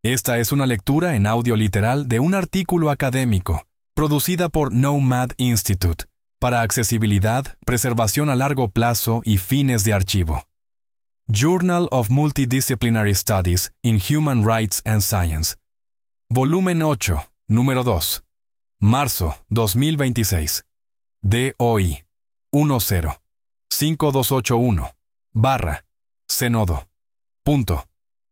Esta es una lectura en audio literal de un artículo académico, producida por Nomad Institute, para accesibilidad, preservación a largo plazo y fines de archivo. Journal of Multidisciplinary Studies in Human Rights and Science. Volumen 8, número 2. Marzo 2026. DOI 10-5281 Cenodo.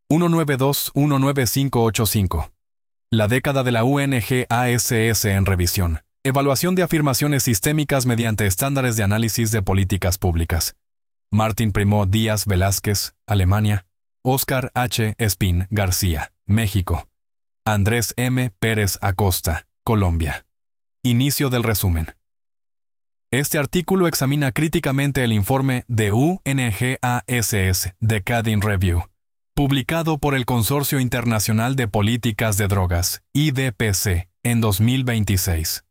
192-19585. La década de la UNGASS en revisión. Evaluación de afirmaciones sistémicas mediante estándares de análisis de políticas públicas. Martín Primo Díaz Velázquez, Alemania. Óscar H. Espín García, México. Andrés M. Pérez Acosta, Colombia. Inicio del resumen. Este artículo examina críticamente el informe de UNGASS Decade in Review, publicado por el Consorcio Internacional de Políticas de Drogas, IDPC, en 2026.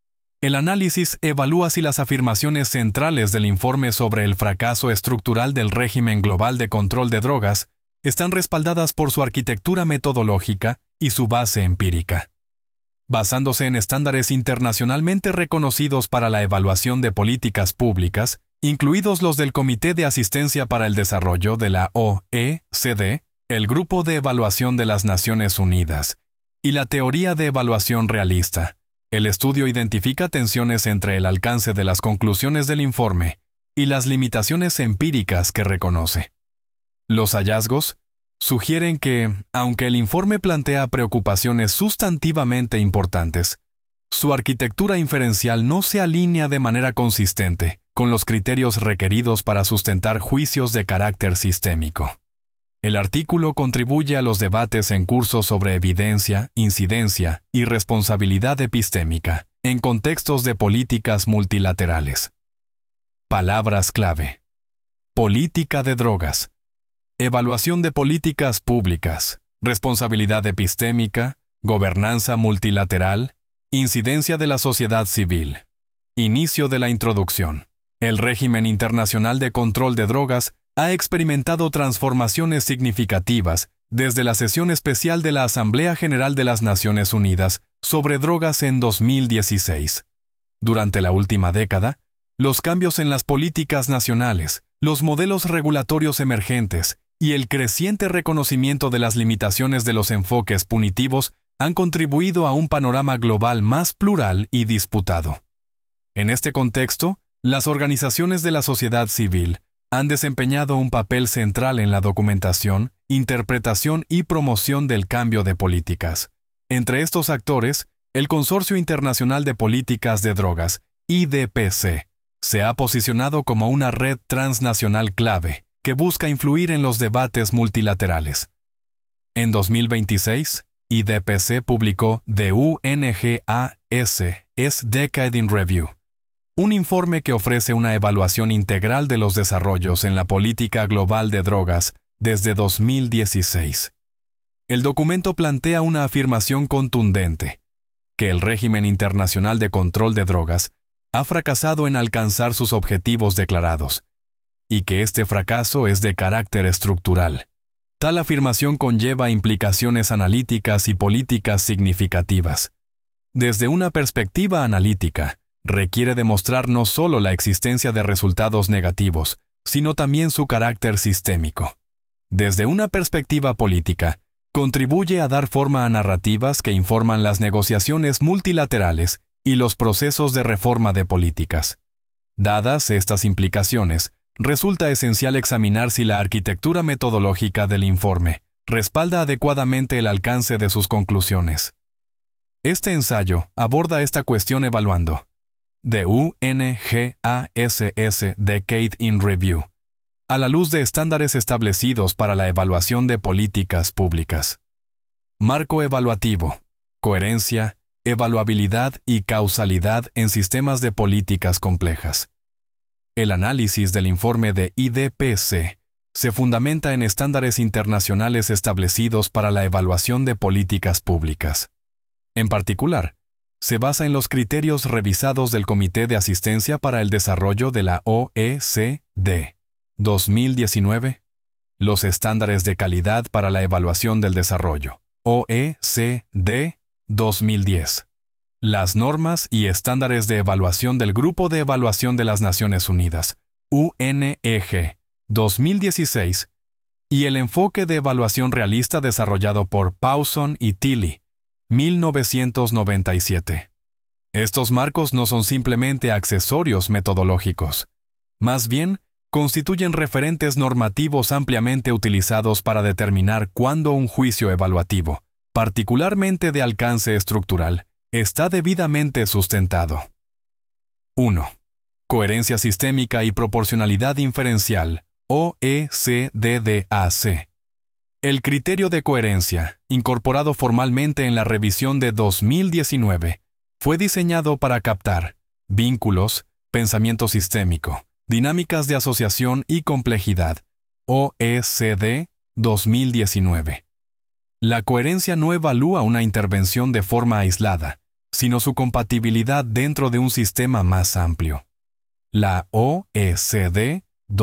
El análisis evalúa si las afirmaciones centrales del informe sobre el fracaso estructural del régimen global de control de drogas están respaldadas por su arquitectura metodológica y su base empírica. Basándose en estándares internacionalmente reconocidos para la evaluación de políticas públicas, incluidos los del Comité de Asistencia para el Desarrollo de la OECD, el Grupo de Evaluación de las Naciones Unidas, y la Teoría de Evaluación Realista, el estudio identifica tensiones entre el alcance de las conclusiones del informe y las limitaciones empíricas que reconoce. Los hallazgos sugieren que, aunque el informe plantea preocupaciones sustantivamente importantes, su arquitectura inferencial no se alinea de manera consistente con los criterios requeridos para sustentar juicios de carácter sistémico. El artículo contribuye a los debates en curso sobre evidencia, incidencia y responsabilidad epistémica en contextos de políticas multilaterales. Palabras clave. Política de drogas. Evaluación de políticas públicas. Responsabilidad epistémica. Gobernanza multilateral. Incidencia de la sociedad civil. Inicio de la introducción. El régimen internacional de control de drogas ha experimentado transformaciones significativas desde la sesión especial de la Asamblea General de las Naciones Unidas sobre drogas en 2016. Durante la última década, los cambios en las políticas nacionales, los modelos regulatorios emergentes y el creciente reconocimiento de las limitaciones de los enfoques punitivos han contribuido a un panorama global más plural y disputado. En este contexto, las organizaciones de la sociedad civil han desempeñado un papel central en la documentación, interpretación y promoción del cambio de políticas. Entre estos actores, el Consorcio Internacional de Políticas de Drogas, IDPC, se ha posicionado como una red transnacional clave que busca influir en los debates multilaterales. En 2026, IDPC publicó The UNGASS Decade in Review, un informe que ofrece una evaluación integral de los desarrollos en la política global de drogas desde 2016. El documento plantea una afirmación contundente, que el régimen internacional de control de drogas ha fracasado en alcanzar sus objetivos declarados, y que este fracaso es de carácter estructural. Tal afirmación conlleva implicaciones analíticas y políticas significativas. Desde una perspectiva analítica, requiere demostrar no solo la existencia de resultados negativos, sino también su carácter sistémico. Desde una perspectiva política, contribuye a dar forma a narrativas que informan las negociaciones multilaterales y los procesos de reforma de políticas. Dadas estas implicaciones, resulta esencial examinar si la arquitectura metodológica del informe respalda adecuadamente el alcance de sus conclusiones. Este ensayo aborda esta cuestión evaluando The UNGASS Decade in Review, a la luz de estándares establecidos para la evaluación de políticas públicas. Marco evaluativo, coherencia, evaluabilidad y causalidad en sistemas de políticas complejas. El análisis del informe de IDPC se fundamenta en estándares internacionales establecidos para la evaluación de políticas públicas. En particular, se basa en los criterios revisados del Comité de Asistencia para el Desarrollo de la OECD, 2019, los estándares de calidad para la evaluación del desarrollo, OECD 2010. Las normas y estándares de evaluación del Grupo de Evaluación de las Naciones Unidas, UNEG 2016, y el enfoque de evaluación realista desarrollado por Pawson y Tilley, 1997. Estos marcos no son simplemente accesorios metodológicos. Más bien, constituyen referentes normativos ampliamente utilizados para determinar cuándo un juicio evaluativo, particularmente de alcance estructural, está debidamente sustentado. 1. Coherencia sistémica y proporcionalidad inferencial, OECDDAC. El criterio de coherencia, incorporado formalmente en la revisión de 2019, fue diseñado para captar vínculos, pensamiento sistémico, dinámicas de asociación y complejidad, OECD 2019. La coherencia no evalúa una intervención de forma aislada, sino su compatibilidad dentro de un sistema más amplio. La OECD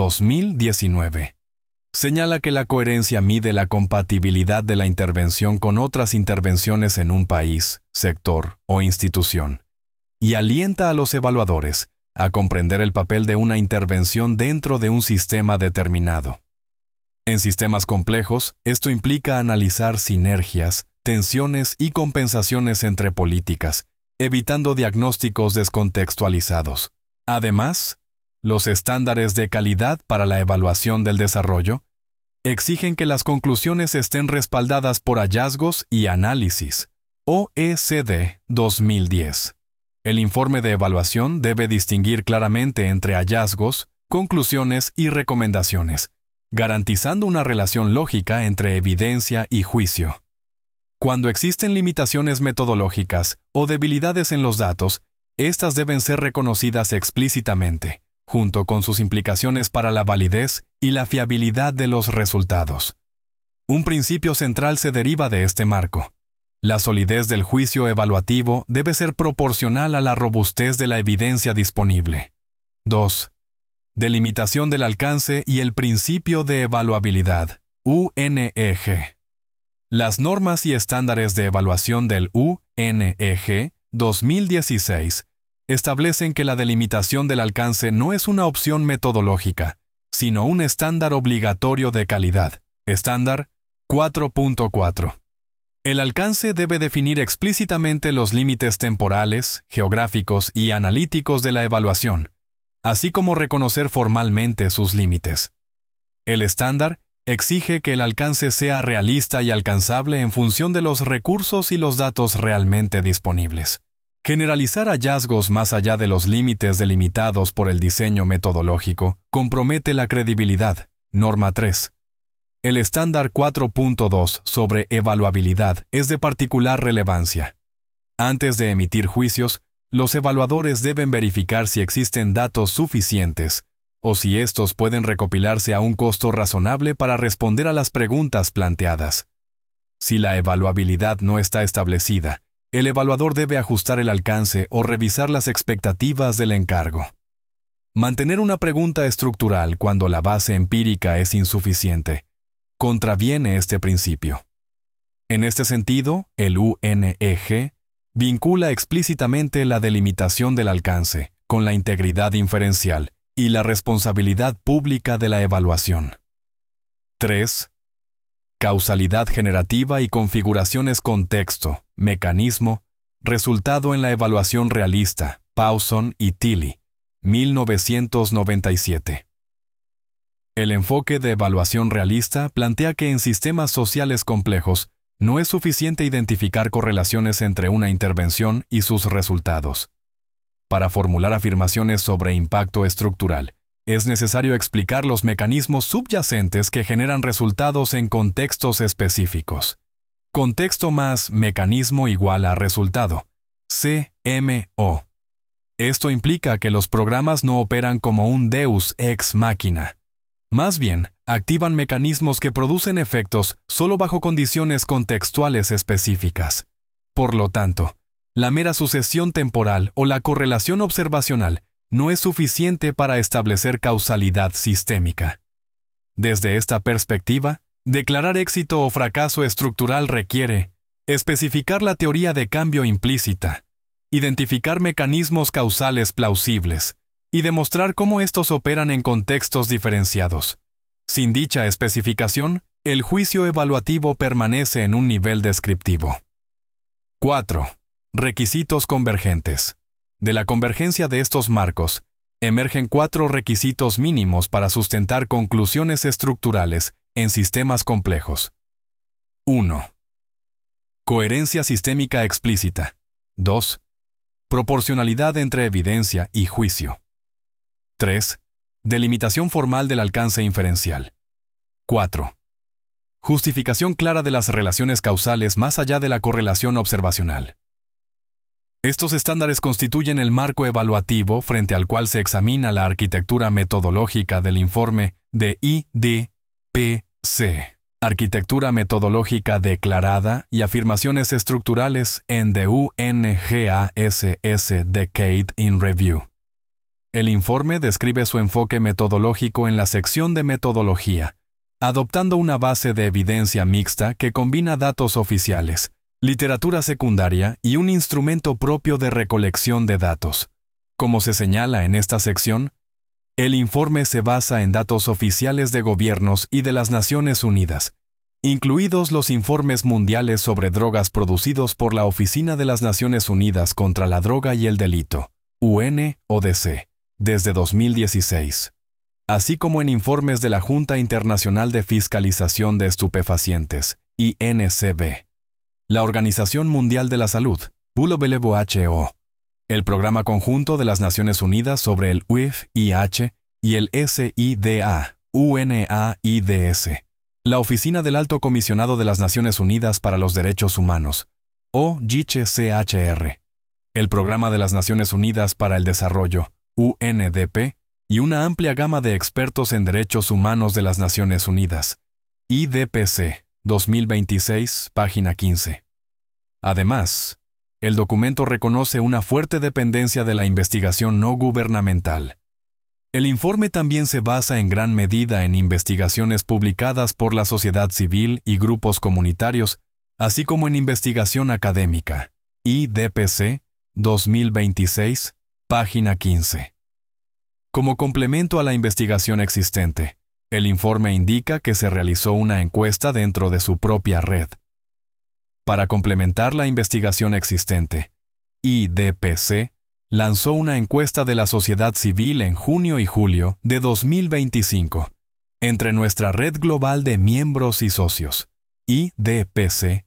2019 señala que la coherencia mide la compatibilidad de la intervención con otras intervenciones en un país, sector o institución, y alienta a los evaluadores a comprender el papel de una intervención dentro de un sistema determinado. En sistemas complejos, esto implica analizar sinergias, tensiones y compensaciones entre políticas, evitando diagnósticos descontextualizados. Además, los estándares de calidad para la evaluación del desarrollo exigen que las conclusiones estén respaldadas por hallazgos y análisis. OECD 2010. El informe de evaluación debe distinguir claramente entre hallazgos, conclusiones y recomendaciones, garantizando una relación lógica entre evidencia y juicio. Cuando existen limitaciones metodológicas o debilidades en los datos, estas deben ser reconocidas explícitamente, junto con sus implicaciones para la validez y la fiabilidad de los resultados. Un principio central se deriva de este marco. La solidez del juicio evaluativo debe ser proporcional a la robustez de la evidencia disponible. 2. Delimitación del alcance y el principio de evaluabilidad, UNEG. Las normas y estándares de evaluación del UNEG 2016 establecen que la delimitación del alcance no es una opción metodológica, sino un estándar obligatorio de calidad, estándar 4.4. El alcance debe definir explícitamente los límites temporales, geográficos y analíticos de la evaluación, así como reconocer formalmente sus límites. El estándar exige que el alcance sea realista y alcanzable en función de los recursos y los datos realmente disponibles. Generalizar hallazgos más allá de los límites delimitados por el diseño metodológico compromete la credibilidad. Norma 3. El estándar 4.2 sobre evaluabilidad es de particular relevancia. Antes de emitir juicios, los evaluadores deben verificar si existen datos suficientes o si estos pueden recopilarse a un costo razonable para responder a las preguntas planteadas. Si la evaluabilidad no está establecida, el evaluador debe ajustar el alcance o revisar las expectativas del encargo. Mantener una pregunta estructural cuando la base empírica es insuficiente contraviene este principio. En este sentido, el UNEG vincula explícitamente la delimitación del alcance con la integridad inferencial y la responsabilidad pública de la evaluación. 3. Causalidad generativa y configuraciones contexto, mecanismo, resultado en la evaluación realista, Pawson y Tilley, 1997. El enfoque de evaluación realista plantea que en sistemas sociales complejos no es suficiente identificar correlaciones entre una intervención y sus resultados. Para formular afirmaciones sobre impacto estructural, es necesario explicar los mecanismos subyacentes que generan resultados en contextos específicos. Contexto más mecanismo igual a resultado, CMO. Esto implica que los programas no operan como un deus ex machina. Más bien, activan mecanismos que producen efectos solo bajo condiciones contextuales específicas. Por lo tanto, la mera sucesión temporal o la correlación observacional no es suficiente para establecer causalidad sistémica. Desde esta perspectiva, declarar éxito o fracaso estructural requiere especificar la teoría de cambio implícita, identificar mecanismos causales plausibles y demostrar cómo estos operan en contextos diferenciados. Sin dicha especificación, el juicio evaluativo permanece en un nivel descriptivo. 4. Requisitos convergentes. De la convergencia de estos marcos, emergen 4 requisitos mínimos para sustentar conclusiones estructurales en sistemas complejos. 1. Coherencia sistémica explícita. 2. Proporcionalidad entre evidencia y juicio. 3. Delimitación formal del alcance inferencial. 4. Justificación clara de las relaciones causales más allá de la correlación observacional. Estos estándares constituyen el marco evaluativo frente al cual se examina la arquitectura metodológica del informe de IDPC. Arquitectura metodológica declarada y afirmaciones estructurales en the UNGASS Decade in Review. El informe describe su enfoque metodológico en la sección de metodología, adoptando una base de evidencia mixta que combina datos oficiales, literatura secundaria y un instrumento propio de recolección de datos. Como se señala en esta sección, el informe se basa en datos oficiales de gobiernos y de las Naciones Unidas, incluidos los informes mundiales sobre drogas producidos por la Oficina de las Naciones Unidas contra la Droga y el Delito, UNODC, desde 2016, así como en informes de la Junta Internacional de Fiscalización de Estupefacientes, INCB, la Organización Mundial de la Salud, WHO, el Programa Conjunto de las Naciones Unidas sobre el UIF-IH y el SIDA, UNAIDS, la Oficina del Alto Comisionado de las Naciones Unidas para los Derechos Humanos, OGCHR, el Programa de las Naciones Unidas para el Desarrollo, UNDP, y una amplia gama de expertos en derechos humanos de las Naciones Unidas, IDPC, 2026, página 15. Además, el documento reconoce una fuerte dependencia de la investigación no gubernamental. El informe también se basa en gran medida en investigaciones publicadas por la sociedad civil y grupos comunitarios, así como en investigación académica. IDPC, 2026, página 15. Como complemento a la investigación existente, el informe indica que se realizó una encuesta dentro de su propia red. Para complementar la investigación existente, IDPC lanzó una encuesta de la sociedad civil en junio y julio de 2025, entre nuestra red global de miembros y socios, IDPC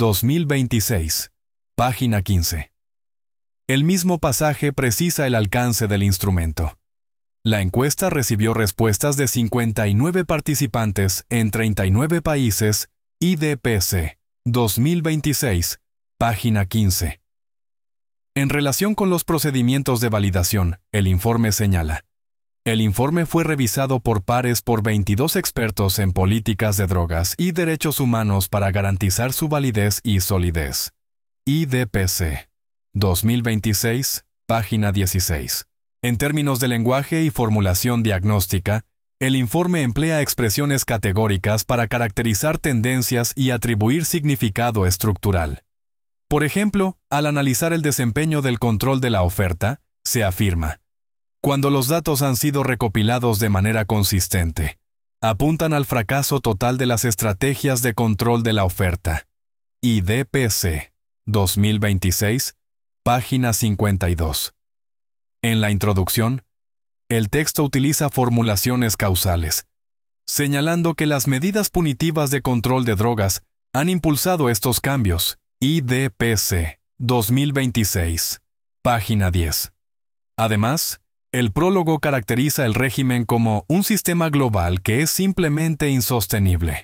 2026, página 15. El mismo pasaje precisa el alcance del instrumento. La encuesta recibió respuestas de 59 participantes en 39 países, IDPC 2026, página 15. En relación con los procedimientos de validación, el informe señala: el informe fue revisado por pares por 22 expertos en políticas de drogas y derechos humanos para garantizar su validez y solidez. IDPC 2026, página 16. En términos de lenguaje y formulación diagnóstica, el informe emplea expresiones categóricas para caracterizar tendencias y atribuir significado estructural. Por ejemplo, al analizar el desempeño del control de la oferta, se afirma: cuando los datos han sido recopilados de manera consistente, apuntan al fracaso total de las estrategias de control de la oferta. IDPC 2026, página 52. En la introducción, el texto utiliza formulaciones causales, señalando que las medidas punitivas de control de drogas han impulsado estos cambios. IDPC 2026, página 10. Además, el prólogo caracteriza el régimen como un sistema global que es simplemente insostenible.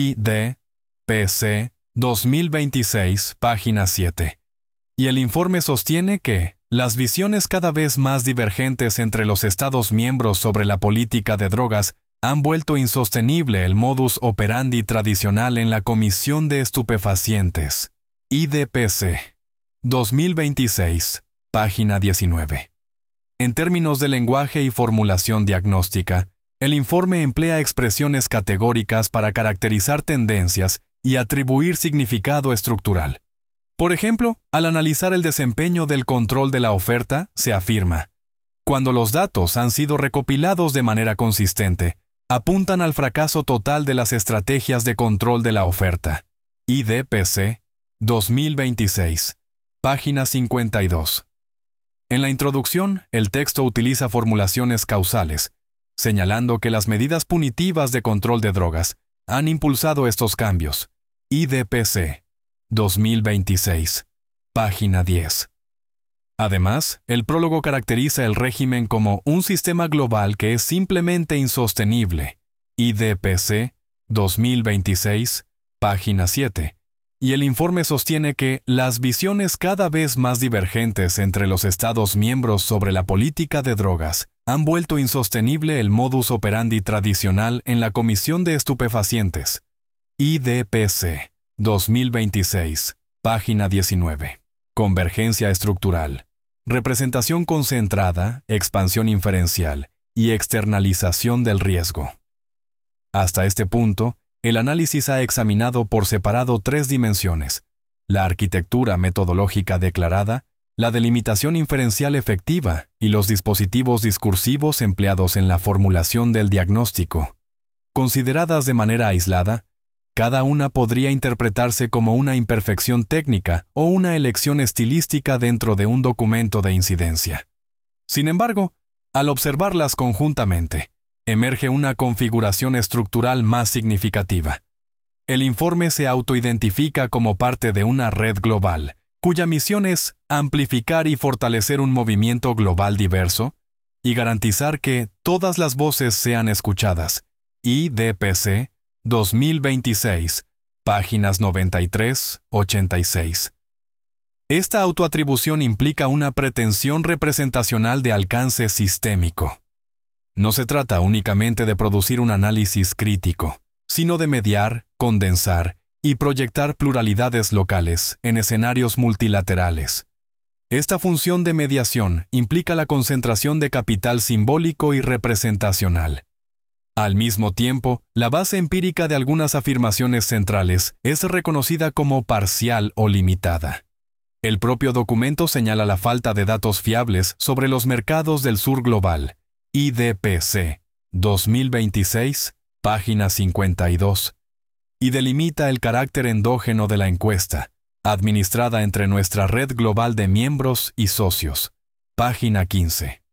IDPC 2026, página 7. Y el informe sostiene que las visiones cada vez más divergentes entre los Estados miembros sobre la política de drogas han vuelto insostenible el modus operandi tradicional en la Comisión de Estupefacientes. IDPC 2026, página 19. En términos de lenguaje y formulación diagnóstica, el informe emplea expresiones categóricas para caracterizar tendencias y atribuir significado estructural. Por ejemplo, al analizar el desempeño del control de la oferta, se afirma: cuando los datos han sido recopilados de manera consistente, apuntan al fracaso total de las estrategias de control de la oferta. IDPC 2026, página 52. En la introducción, el texto utiliza formulaciones causales, señalando que las medidas punitivas de control de drogas han impulsado estos cambios. IDPC 2026, página 10. Además, el prólogo caracteriza el régimen como un sistema global que es simplemente insostenible. IDPC 2026, página 7. Y el informe sostiene que las visiones cada vez más divergentes entre los Estados miembros sobre la política de drogas han vuelto insostenible el modus operandi tradicional en la Comisión de Estupefacientes. IDPC 2026, página 19. Convergencia estructural, representación concentrada, expansión inferencial y externalización del riesgo. Hasta este punto, el análisis ha examinado por separado tres dimensiones: la arquitectura metodológica declarada, la delimitación inferencial efectiva y los dispositivos discursivos empleados en la formulación del diagnóstico. Consideradas de manera aislada, cada una podría interpretarse como una imperfección técnica o una elección estilística dentro de un documento de incidencia. Sin embargo, al observarlas conjuntamente, emerge una configuración estructural más significativa. El informe se autoidentifica como parte de una red global, cuya misión es amplificar y fortalecer un movimiento global diverso y garantizar que todas las voces sean escuchadas. IDPC 2026, páginas 93-86. Esta autoatribución implica una pretensión representacional de alcance sistémico. No se trata únicamente de producir un análisis crítico, sino de mediar, condensar y proyectar pluralidades locales en escenarios multilaterales. Esta función de mediación implica la concentración de capital simbólico y representacional. Al mismo tiempo, la base empírica de algunas afirmaciones centrales es reconocida como parcial o limitada. El propio documento señala la falta de datos fiables sobre los mercados del sur global. IDPC 2026, página 52, y delimita el carácter endógeno de la encuesta, administrada entre nuestra red global de miembros y socios. Página 15.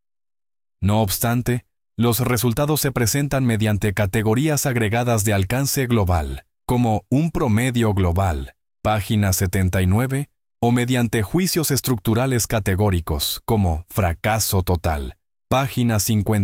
No obstante, los resultados se presentan mediante categorías agregadas de alcance global, como un promedio global, página 79, o mediante juicios estructurales categóricos, como fracaso total, página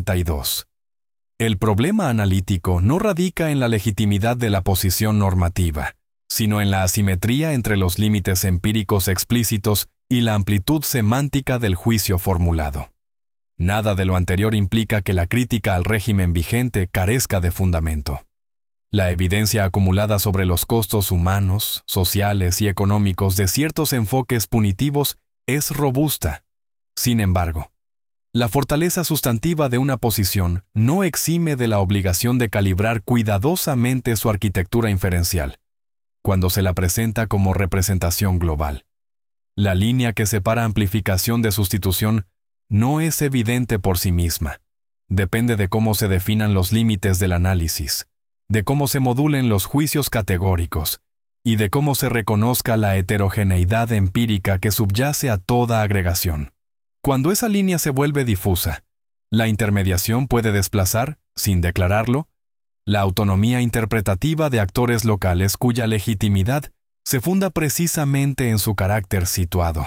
52. El problema analítico no radica en la legitimidad de la posición normativa, sino en la asimetría entre los límites empíricos explícitos y la amplitud semántica del juicio formulado. Nada de lo anterior implica que la crítica al régimen vigente carezca de fundamento. La evidencia acumulada sobre los costos humanos, sociales y económicos de ciertos enfoques punitivos es robusta. Sin embargo, la fortaleza sustantiva de una posición no exime de la obligación de calibrar cuidadosamente su arquitectura inferencial, cuando se la presenta como representación global. La línea que separa amplificación de sustitución no es evidente por sí misma. Depende de cómo se definan los límites del análisis, de cómo se modulen los juicios categóricos y de cómo se reconozca la heterogeneidad empírica que subyace a toda agregación. Cuando esa línea se vuelve difusa, la intermediación puede desplazar, sin declararlo, la autonomía interpretativa de actores locales cuya legitimidad se funda precisamente en su carácter situado.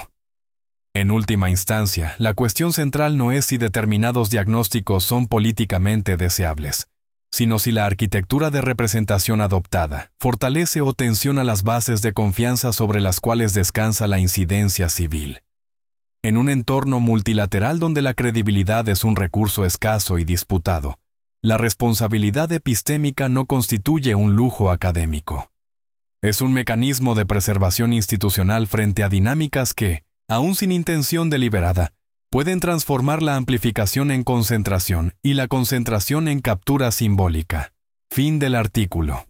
En última instancia, la cuestión central no es si determinados diagnósticos son políticamente deseables, sino si la arquitectura de representación adoptada fortalece o tensiona las bases de confianza sobre las cuales descansa la incidencia civil. En un entorno multilateral donde la credibilidad es un recurso escaso y disputado, la responsabilidad epistémica no constituye un lujo académico. Es un mecanismo de preservación institucional frente a dinámicas que, aun sin intención deliberada, pueden transformar la amplificación en concentración y la concentración en captura simbólica. Fin del artículo.